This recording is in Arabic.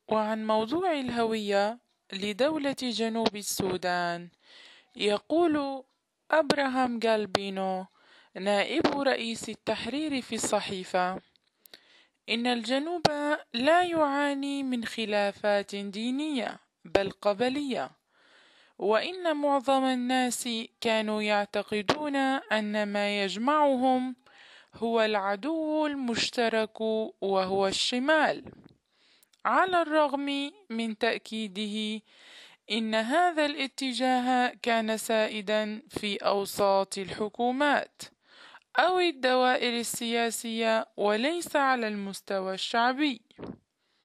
وعن موضوع الهوية لدولة جنوب السودان، يقول أبراهام غالبينو نائب رئيس التحرير في الصحيفة: إن الجنوب لا يعاني من خلافات دينية بل قبلية، وإن معظم الناس كانوا يعتقدون أن ما يجمعهم هو العدو المشترك وهو الشمال، على الرغم من تأكيده إن هذا الاتجاه كان سائدا في أوساط الحكومات أو الدوائر السياسية وليس على المستوى الشعبي.